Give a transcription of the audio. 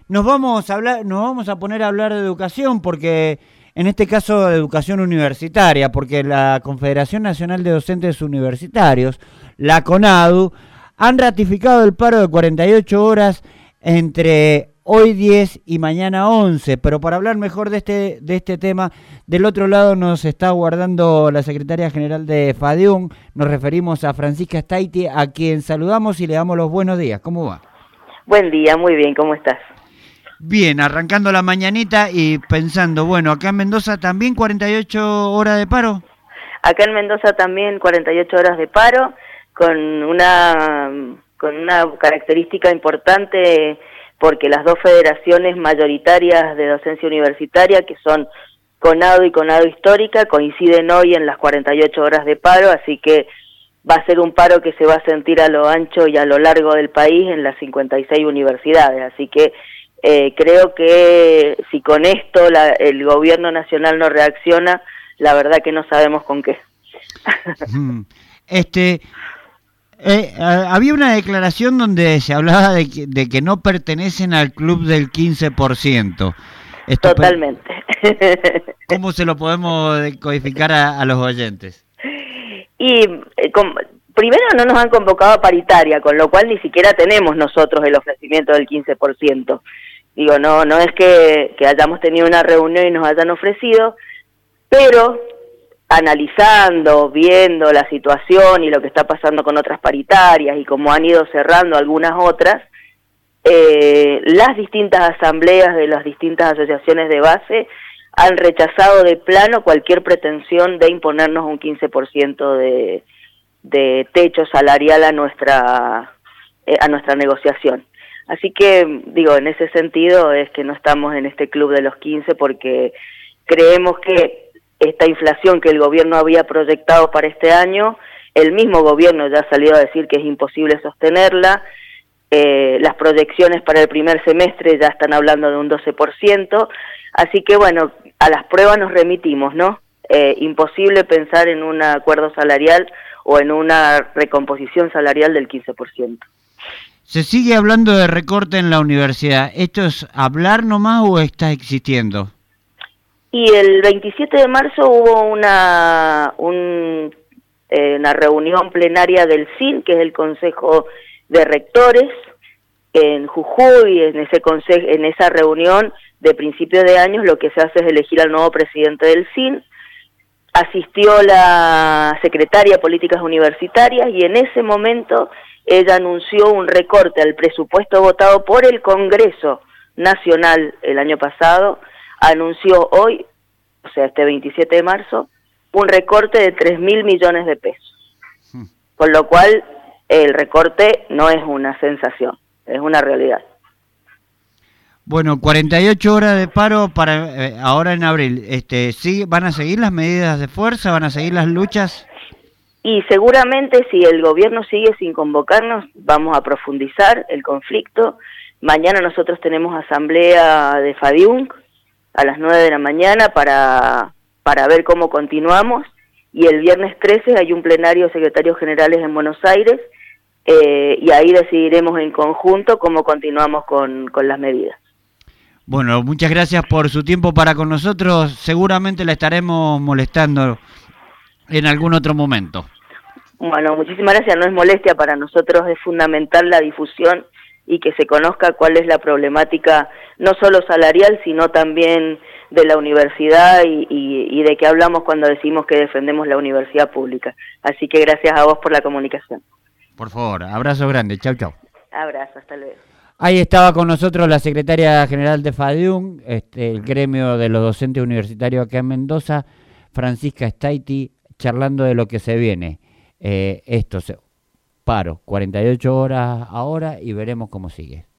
Nos vamos a poner a hablar de educación porque, en este caso, de educación universitaria, porque la Confederación Nacional de Docentes Universitarios, la CONADU, han ratificado el paro de 48 horas entre hoy 10 y mañana 11, pero para hablar mejor de este tema, del otro lado nos está aguardando la secretaria general de FADIUN, nos referimos a Francisca Staiti, a quien saludamos y le damos los buenos días. ¿Cómo va? Buen día, muy bien, ¿cómo estás? Bien, arrancando la mañanita y pensando, bueno, acá en Mendoza también 48 horas de paro. Acá en Mendoza también 48 horas de paro, con una característica importante, porque las dos federaciones mayoritarias de docencia universitaria, que son CONADU y CONADU Histórica, coinciden hoy en las 48 horas de paro, así que va a ser un paro que se va a sentir a lo ancho y a lo largo del país en las 56 universidades, así que creo que si con esto el gobierno nacional no reacciona, la verdad que no sabemos con qué. Había una declaración donde se hablaba de que no pertenecen al club del 15%. Totalmente. ¿Cómo se lo podemos codificar a los oyentes? Y primero no nos han convocado a paritaria, con lo cual ni siquiera tenemos nosotros el ofrecimiento del 15%. Digo, no es que hayamos tenido una reunión y nos hayan ofrecido, pero analizando, viendo la situación y lo que está pasando con otras paritarias y cómo han ido cerrando algunas otras, las distintas asambleas de las distintas asociaciones de base han rechazado de plano cualquier pretensión de imponernos un 15% de techo salarial a nuestra negociación. Así que, digo, en ese sentido es que no estamos en este club de los 15 porque creemos que esta inflación que el gobierno había proyectado para este año, el mismo gobierno ya ha salido a decir que es imposible sostenerla, las proyecciones para el primer semestre ya están hablando de un 12%, así que bueno, a las pruebas nos remitimos, ¿no? Imposible pensar en un acuerdo salarial o en una recomposición salarial del 15%. ¿Se sigue hablando de recorte en la universidad? ¿Esto es hablar nomás o está existiendo? Y el 27 de marzo hubo una reunión plenaria del CIN, que es el Consejo de Rectores, en Jujuy. En esa reunión de principio de año lo que se hace es elegir al nuevo presidente del CIN. Asistió la secretaria de Políticas Universitarias y en ese momento ella anunció un recorte al presupuesto votado por el Congreso Nacional el año pasado. Anunció hoy, o sea, este 27 de marzo, un recorte de 3.000 millones de pesos. Con lo cual, el recorte no es una sensación, es una realidad. Bueno, 48 horas de paro para ahora en abril. ¿Sí, van a seguir las medidas de fuerza? ¿Van a seguir las luchas? Y seguramente si el gobierno sigue sin convocarnos, vamos a profundizar el conflicto. Mañana nosotros tenemos asamblea de FADIUN a las 9 de la mañana para ver cómo continuamos, y el viernes 13 hay un plenario de secretarios generales en Buenos Aires, y ahí decidiremos en conjunto cómo continuamos con las medidas. Bueno, muchas gracias por su tiempo para con nosotros, seguramente la estaremos molestando en algún otro momento. Bueno, muchísimas gracias, no es molestia, para nosotros es fundamental la difusión y que se conozca cuál es la problemática, no solo salarial, sino también de la universidad y de qué hablamos cuando decimos que defendemos la universidad pública. Así que gracias a vos por la comunicación. Por favor, abrazo grande, chau, chau. Abrazo, hasta luego. Ahí estaba con nosotros la secretaria general de FADIUN, el gremio de los docentes universitarios acá en Mendoza, Francisca Staiti, charlando de lo que se viene. Paro, 48 horas ahora y veremos cómo sigue.